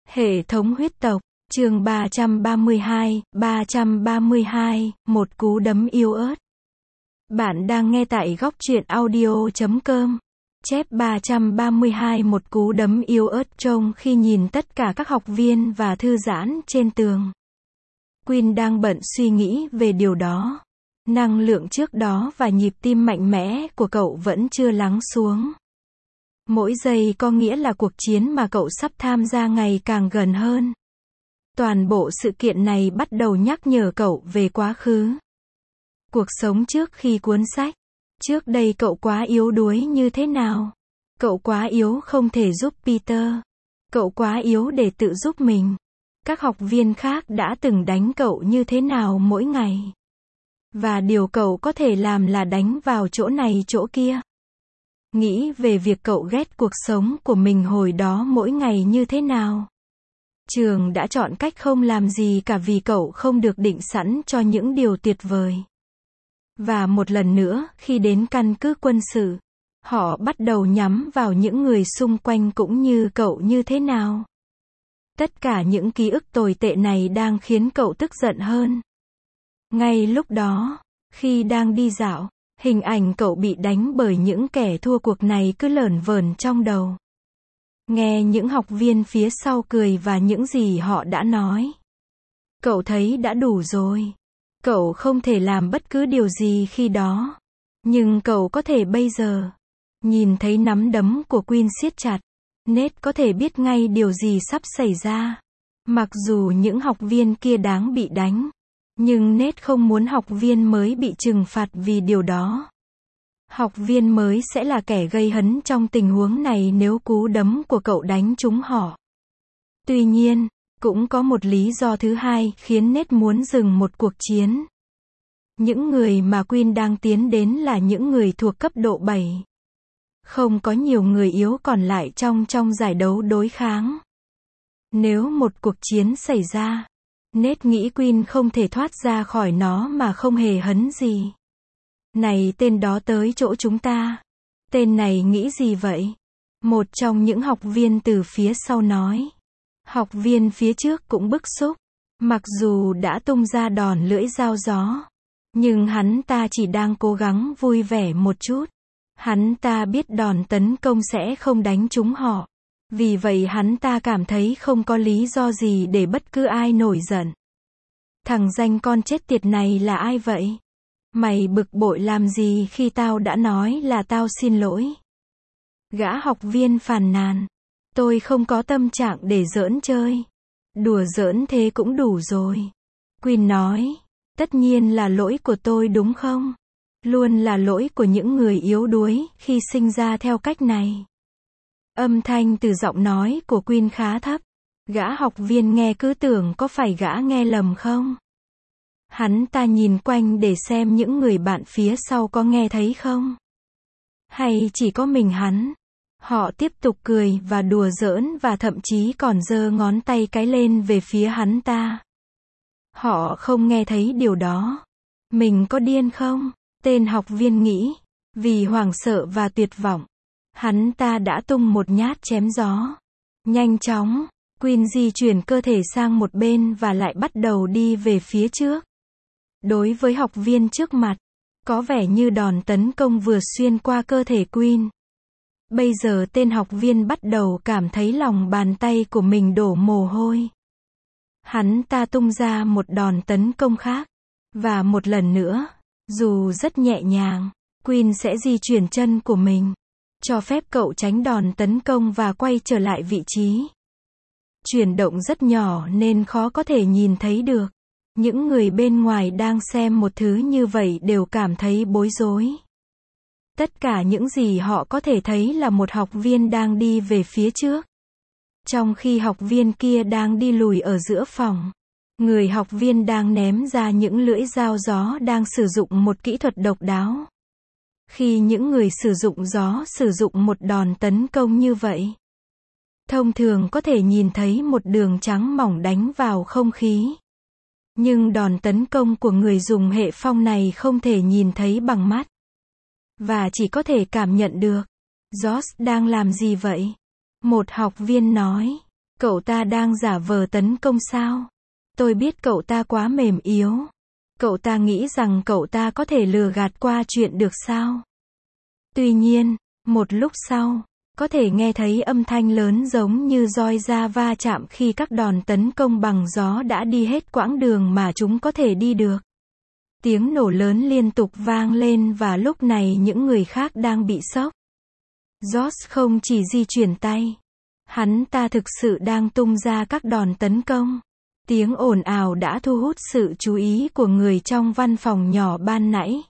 Hệ thống huyết tộc, chương 332, một cú đấm yếu ớt. Bạn đang nghe tại góc truyện audio.com. Chép 332 một cú đấm yếu ớt trông khi nhìn tất cả các học viên và thư giãn trên tường. Queen đang bận suy nghĩ về điều đó. Năng lượng trước đó và nhịp tim mạnh mẽ của cậu vẫn chưa lắng xuống. Mỗi giây có nghĩa là cuộc chiến mà cậu sắp tham gia ngày càng gần hơn. Toàn bộ sự kiện này bắt đầu nhắc nhở cậu về quá khứ. Cuộc sống trước khi cuốn sách. Trước đây cậu quá yếu đuối như thế nào? Cậu quá yếu không thể giúp Peter. Cậu quá yếu để tự giúp mình. Các học viên khác đã từng đánh cậu như thế nào mỗi ngày? Và điều cậu có thể làm là đánh vào chỗ này chỗ kia. Nghĩ về việc cậu ghét cuộc sống của mình hồi đó mỗi ngày như thế nào. Trường đã chọn cách không làm gì cả vì cậu không được định sẵn cho những điều tuyệt vời. Và một lần nữa, khi đến căn cứ quân sự, họ bắt đầu nhắm vào những người xung quanh cũng như cậu như thế nào. Tất cả những ký ức tồi tệ này đang khiến cậu tức giận hơn. Ngay lúc đó, khi đang đi dạo, hình ảnh cậu bị đánh bởi những kẻ thua cuộc này cứ lởn vởn trong đầu. Nghe những học viên phía sau cười và những gì họ đã nói. Cậu thấy đã đủ rồi. Cậu không thể làm bất cứ điều gì khi đó. Nhưng cậu có thể bây giờ. Nhìn thấy nắm đấm của Queen siết chặt. Nate có thể biết ngay điều gì sắp xảy ra. Mặc dù những học viên kia đáng bị đánh. Nhưng Nate không muốn học viên mới bị trừng phạt vì điều đó. Học viên mới sẽ là kẻ gây hấn trong tình huống này nếu cú đấm của cậu đánh trúng họ. Tuy nhiên, cũng có một lý do thứ hai khiến Nate muốn dừng một cuộc chiến. Những người mà Queen đang tiến đến là những người thuộc cấp độ 7. Không có nhiều người yếu còn lại trong giải đấu đối kháng. Nếu một cuộc chiến xảy ra, Nate nghĩ Queen không thể thoát ra khỏi nó mà không hề hấn gì. Này tên đó tới chỗ chúng ta. Tên này nghĩ gì vậy? Một trong những học viên từ phía sau nói. Học viên phía trước cũng bức xúc. Mặc dù đã tung ra đòn lưỡi dao gió. Nhưng hắn ta chỉ đang cố gắng vui vẻ một chút. Hắn ta biết đòn tấn công sẽ không đánh trúng họ. Vì vậy hắn ta cảm thấy không có lý do gì để bất cứ ai nổi giận. Thằng danh con chết tiệt này là ai vậy? Mày bực bội làm gì khi tao đã nói là tao xin lỗi? Gã học viên phàn nàn. Tôi không có tâm trạng để giỡn chơi. Đùa giỡn thế cũng đủ rồi. Queen nói. Tất nhiên là lỗi của tôi đúng không? Luôn là lỗi của những người yếu đuối khi sinh ra theo cách này. Âm thanh từ giọng nói của Queen khá thấp. Gã học viên nghe cứ tưởng có phải gã nghe lầm không? Hắn ta nhìn quanh để xem những người bạn phía sau có nghe thấy không? Hay chỉ có mình hắn? Họ tiếp tục cười và đùa giỡn và thậm chí còn giơ ngón tay cái lên về phía hắn ta. Họ không nghe thấy điều đó. Mình có điên không? Tên học viên nghĩ. Vì hoảng sợ và tuyệt vọng, hắn ta đã tung một nhát chém gió. Nhanh chóng, Queen di chuyển cơ thể sang một bên và lại bắt đầu đi về phía trước. Đối với học viên trước mặt, có vẻ như đòn tấn công vừa xuyên qua cơ thể Queen. Bây giờ tên học viên bắt đầu cảm thấy lòng bàn tay của mình đổ mồ hôi. Hắn ta tung ra một đòn tấn công khác. Và một lần nữa, dù rất nhẹ nhàng, Queen sẽ di chuyển chân của mình. Cho phép cậu tránh đòn tấn công và quay trở lại vị trí. Chuyển động rất nhỏ nên khó có thể nhìn thấy được. Những người bên ngoài đang xem một thứ như vậy đều cảm thấy bối rối. Tất cả những gì họ có thể thấy là một học viên đang đi về phía trước. Trong khi học viên kia đang đi lùi ở giữa phòng. Người học viên đang ném ra những lưỡi dao gió đang sử dụng một kỹ thuật độc đáo. Khi những người sử dụng gió sử dụng một đòn tấn công như vậy, thông thường có thể nhìn thấy một đường trắng mỏng đánh vào không khí. Nhưng đòn tấn công của người dùng hệ phong này không thể nhìn thấy bằng mắt. Và chỉ có thể cảm nhận được. Josh đang làm gì vậy? Một học viên nói. Cậu ta đang giả vờ tấn công sao? Tôi biết cậu ta quá mềm yếu. Cậu ta nghĩ rằng cậu ta có thể lừa gạt qua chuyện được sao? Tuy nhiên, một lúc sau, có thể nghe thấy âm thanh lớn giống như roi da va chạm khi các đòn tấn công bằng gió đã đi hết quãng đường mà chúng có thể đi được. Tiếng nổ lớn liên tục vang lên và lúc này những người khác đang bị sốc. Josh không chỉ di chuyển tay. Hắn ta thực sự đang tung ra các đòn tấn công. Tiếng ồn ào đã thu hút sự chú ý của người trong văn phòng nhỏ ban nãy.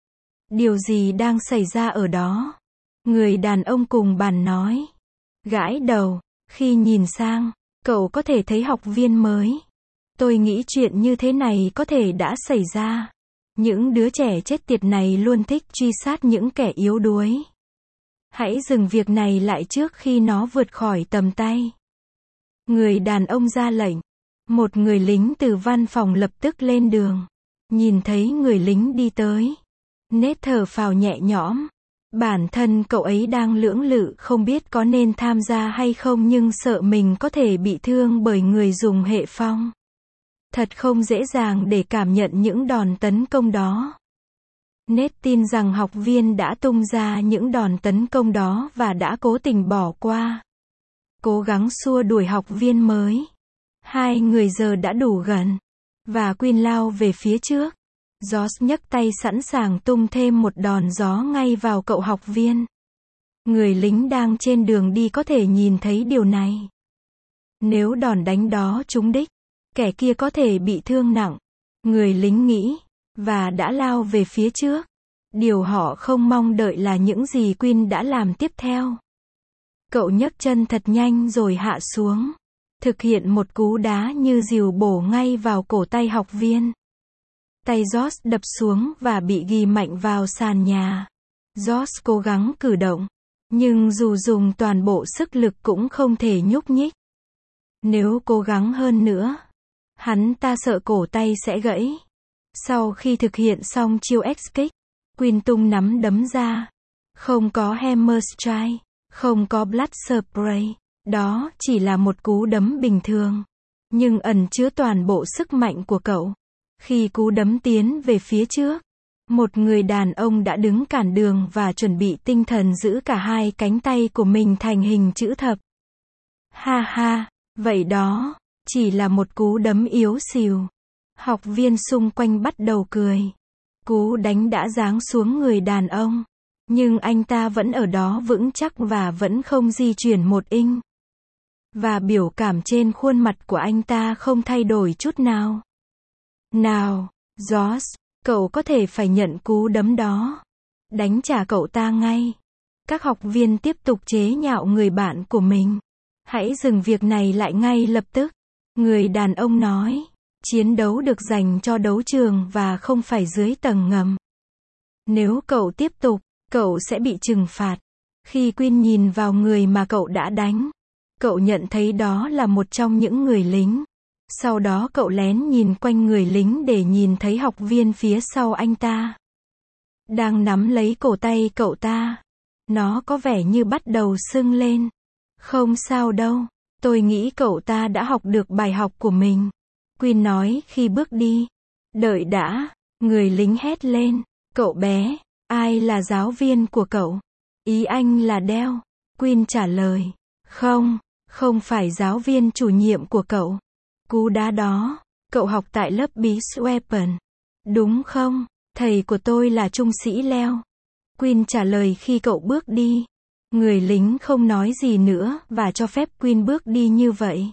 Điều gì đang xảy ra ở đó? Người đàn ông cùng bàn nói. Gãi đầu, khi nhìn sang, cậu có thể thấy học viên mới. Tôi nghĩ chuyện như thế này có thể đã xảy ra. Những đứa trẻ chết tiệt này luôn thích truy sát những kẻ yếu đuối. Hãy dừng việc này lại trước khi nó vượt khỏi tầm tay. Người đàn ông ra lệnh. Một người lính từ văn phòng lập tức lên đường. Nhìn thấy người lính đi tới. Nết thở phào nhẹ nhõm. Bản thân cậu ấy đang lưỡng lự không biết có nên tham gia hay không nhưng sợ mình có thể bị thương bởi người dùng hệ phong. Thật không dễ dàng để cảm nhận những đòn tấn công đó. Nết tin rằng học viên đã tung ra những đòn tấn công đó và đã cố tình bỏ qua. Cố gắng xua đuổi học viên mới. Hai người giờ đã đủ gần. Và Quinn lao về phía trước. Josh nhấc tay sẵn sàng tung thêm một đòn gió ngay vào cậu học viên. Người lính đang trên đường đi có thể nhìn thấy điều này. Nếu đòn đánh đó trúng đích, kẻ kia có thể bị thương nặng. Người lính nghĩ, và đã lao về phía trước. Điều họ không mong đợi là những gì Quinn đã làm tiếp theo. Cậu nhấc chân thật nhanh rồi hạ xuống. Thực hiện một cú đá như dìu bổ ngay vào cổ tay học viên. Tay Josh đập xuống và bị ghi mạnh vào sàn nhà. Josh cố gắng cử động. Nhưng dù dùng toàn bộ sức lực cũng không thể nhúc nhích. Nếu cố gắng hơn nữa, hắn ta sợ cổ tay sẽ gãy. Sau khi thực hiện xong chiêu X-Kick, Quinn tung nắm đấm ra. Không có Hammer Strike, không có Blood Spray. Đó chỉ là một cú đấm bình thường. Nhưng ẩn chứa toàn bộ sức mạnh của cậu. Khi cú đấm tiến về phía trước, một người đàn ông đã đứng cản đường và chuẩn bị tinh thần giữ cả hai cánh tay của mình thành hình chữ thập. Ha ha, vậy đó, chỉ là một cú đấm yếu xìu. Học viên xung quanh bắt đầu cười. Cú đánh đã giáng xuống người đàn ông. Nhưng anh ta vẫn ở đó vững chắc và vẫn không di chuyển một inch. Và biểu cảm trên khuôn mặt của anh ta không thay đổi chút nào. Nào, Josh, cậu có thể phải nhận cú đấm đó. Đánh trả cậu ta ngay. Các học viên tiếp tục chế nhạo người bạn của mình. Hãy dừng việc này lại ngay lập tức. Người đàn ông nói. Chiến đấu được dành cho đấu trường và không phải dưới tầng ngầm. Nếu cậu tiếp tục, cậu sẽ bị trừng phạt. Khi Quinn nhìn vào người mà cậu đã đánh, cậu nhận thấy đó là một trong những người lính. Sau đó cậu lén nhìn quanh người lính để nhìn thấy học viên phía sau anh ta. Đang nắm lấy cổ tay cậu ta. Nó có vẻ như bắt đầu sưng lên. Không sao đâu. Tôi nghĩ cậu ta đã học được bài học của mình. Quinn nói khi bước đi. Đợi đã. Người lính hét lên. Cậu bé, ai là giáo viên của cậu? Ý anh là Dell. Quinn trả lời. Không phải giáo viên chủ nhiệm của cậu. Cú đá đó, cậu học tại lớp Beast Weapon. Đúng không? Thầy của tôi là trung sĩ Leo. Quinn trả lời khi cậu bước đi. Người lính không nói gì nữa và cho phép Quinn bước đi như vậy.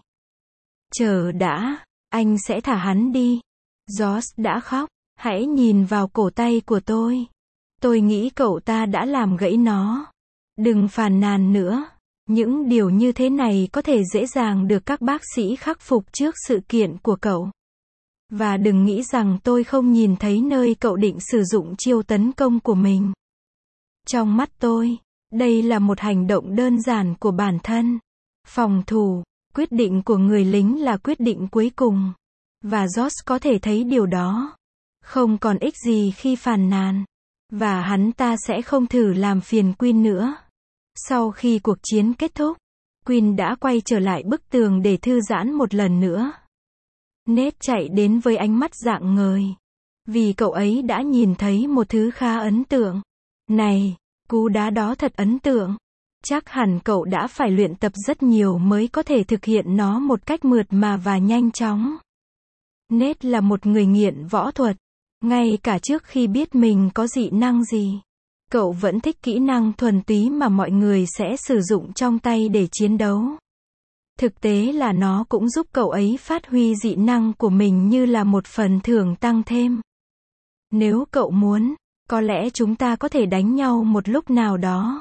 Chờ đã, anh sẽ thả hắn đi. Josh đã khóc. Hãy nhìn vào cổ tay của tôi. Tôi nghĩ cậu ta đã làm gãy nó. Đừng phàn nàn nữa. Những điều như thế này có thể dễ dàng được các bác sĩ khắc phục trước sự kiện của cậu. Và đừng nghĩ rằng tôi không nhìn thấy nơi cậu định sử dụng chiêu tấn công của mình. Trong mắt tôi, đây là một hành động đơn giản của bản thân. Phòng thủ, quyết định của người lính là quyết định cuối cùng. Và Josh có thể thấy điều đó. Không còn ích gì khi phàn nàn. Và hắn ta sẽ không thử làm phiền Quinn nữa. Sau khi cuộc chiến kết thúc, Quinn đã quay trở lại bức tường để thư giãn một lần nữa. Nate chạy đến với ánh mắt rạng ngời. Vì cậu ấy đã nhìn thấy một thứ khá ấn tượng. Này, cú đá đó thật ấn tượng. Chắc hẳn cậu đã phải luyện tập rất nhiều mới có thể thực hiện nó một cách mượt mà và nhanh chóng. Nate là một người nghiện võ thuật. Ngay cả trước khi biết mình có dị năng gì, cậu vẫn thích kỹ năng thuần túy mà mọi người sẽ sử dụng trong tay để chiến đấu. Thực tế là nó cũng giúp cậu ấy phát huy dị năng của mình như là một phần thưởng tăng thêm. Nếu cậu muốn, có lẽ chúng ta có thể đánh nhau một lúc nào đó.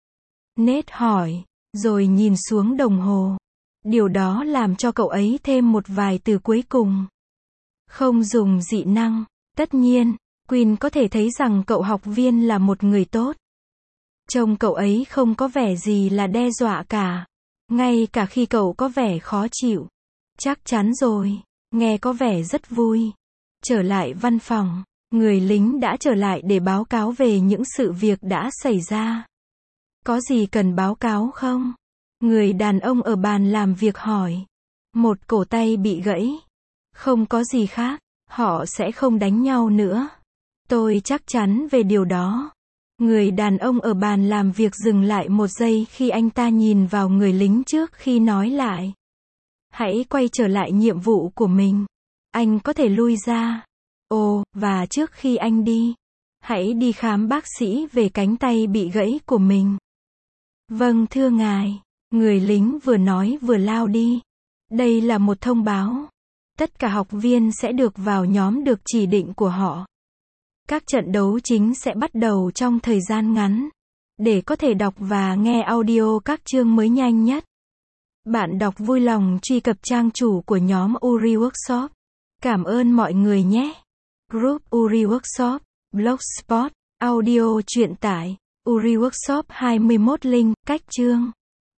Nate hỏi, rồi nhìn xuống đồng hồ. Điều đó làm cho cậu ấy thêm một vài từ cuối cùng. Không dùng dị năng. Tất nhiên, Quinn có thể thấy rằng cậu học viên là một người tốt. Trông cậu ấy không có vẻ gì là đe dọa cả. Ngay cả khi cậu có vẻ khó chịu. Chắc chắn rồi, nghe có vẻ rất vui. Trở lại văn phòng, người lính đã trở lại để báo cáo về những sự việc đã xảy ra. Có gì cần báo cáo không? Người đàn ông ở bàn làm việc hỏi. Một cổ tay bị gãy. Không có gì khác, họ sẽ không đánh nhau nữa. Tôi chắc chắn về điều đó. Người đàn ông ở bàn làm việc dừng lại một giây khi anh ta nhìn vào người lính trước khi nói lại. Hãy quay trở lại nhiệm vụ của mình. Anh có thể lui ra. Ồ, và trước khi anh đi, hãy đi khám bác sĩ về cánh tay bị gãy của mình. Vâng thưa ngài. Người lính vừa nói vừa lao đi. Đây là một thông báo. Tất cả học viên sẽ được vào nhóm được chỉ định của họ. Các trận đấu chính sẽ bắt đầu trong thời gian ngắn. Để có thể đọc và nghe audio các chương mới nhanh nhất, bạn đọc vui lòng truy cập trang chủ của nhóm Uri Workshop. Cảm ơn mọi người nhé. Group Uri Workshop, Blogspot, audio truyện tải, Uri Workshop 21 link, cách chương.